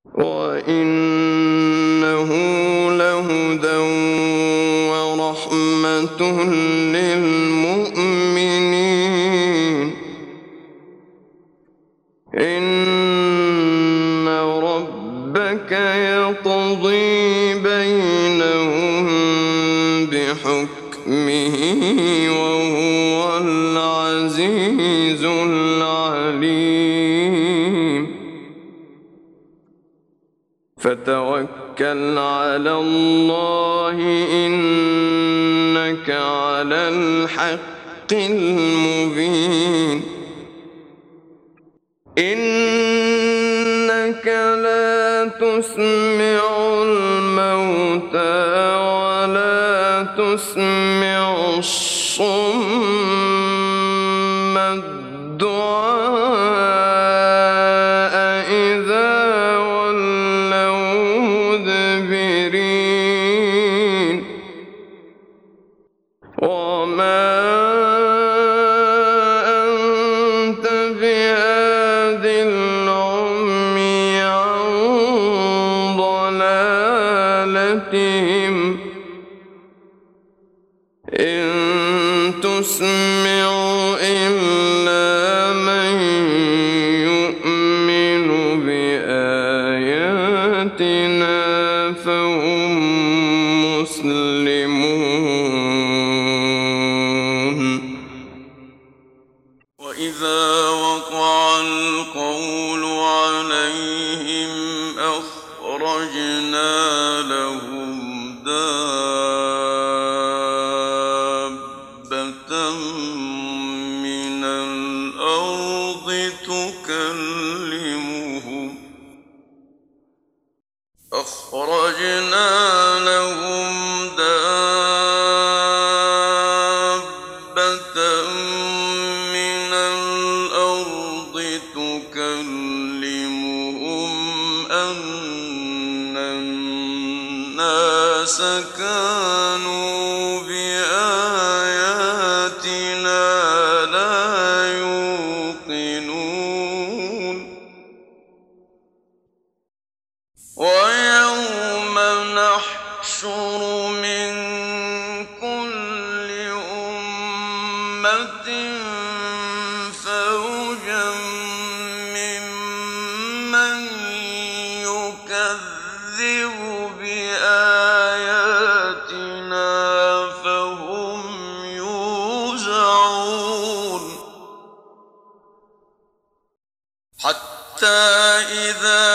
وإنه لهدى ورحمة للمؤمنين. إن ربك يقضي بينهم بحكمه وهو العزيز العليم. فتوكل على الله إنك على الحق المبين. إنك لا تسمع الموتى ولا تسمع الصم الدعاء إذا ولوا مدبرين. وما أنت بهاد العمي عن ضلالتهم إن تسمع إلا من يؤمن بآياتنا فهم مسلمون. وإذا وقع القول عليهم أخرجنا لهم دابة من الأرض تكلمهم أن الناس كانوا بآياتنا لا يوقنون. ويوم نحشر من كل أمة فوجا ممن يكذب بآياتنا فهم يوزعون. حتى إذا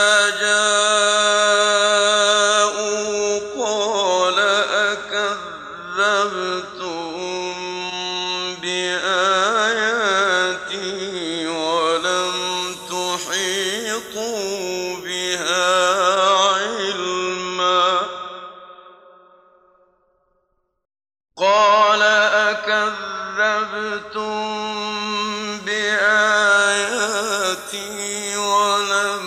جاءوا قال أكذبتم بآياتي ولم تحيطوا بها علما. قال أكذبتم بآياتي ولم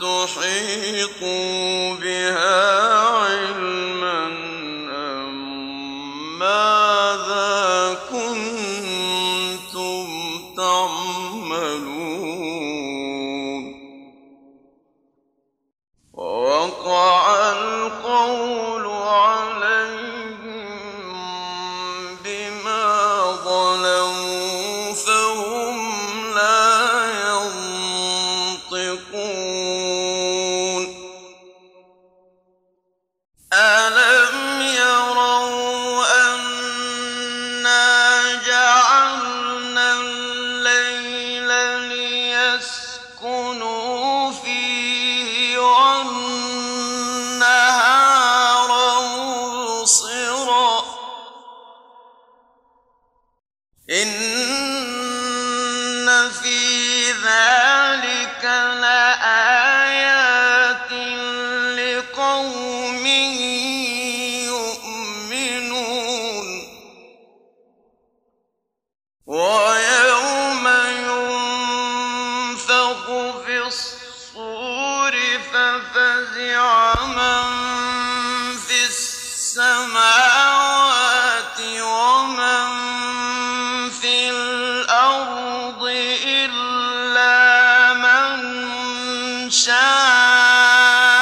تحيطوا بها علما أم ماذا كنتم تعملون. ووقع القول عليهم بما ظلموا فهم لا ينطقون. ألم يروا أنا جعلنا الليل ليسكنوا فيه والنهار مبصرا إن في ذلك لآيات لقوم يؤمنون. ويوم ينفخ في الصور ففزع من في السماوات ومن في الأرض إلا من شاء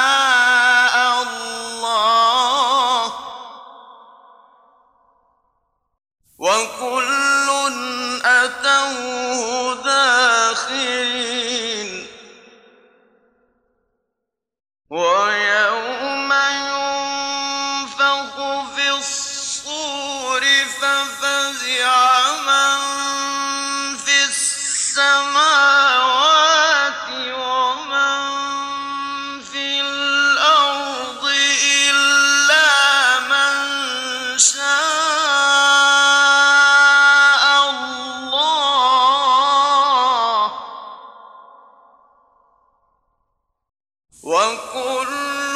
وكل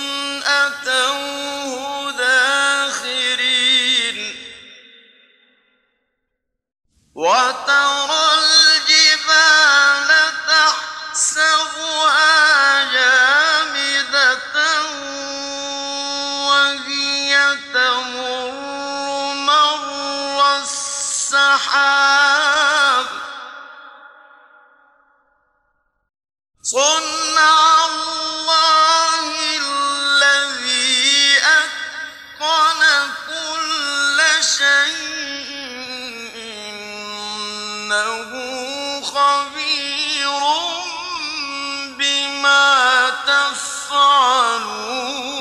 أتوه داخرين وترى الجبال تحسبها جامدة وهي تمر مر السحاب صنع الله الذي أتقن كل شيء إنه خبير بما تفعلون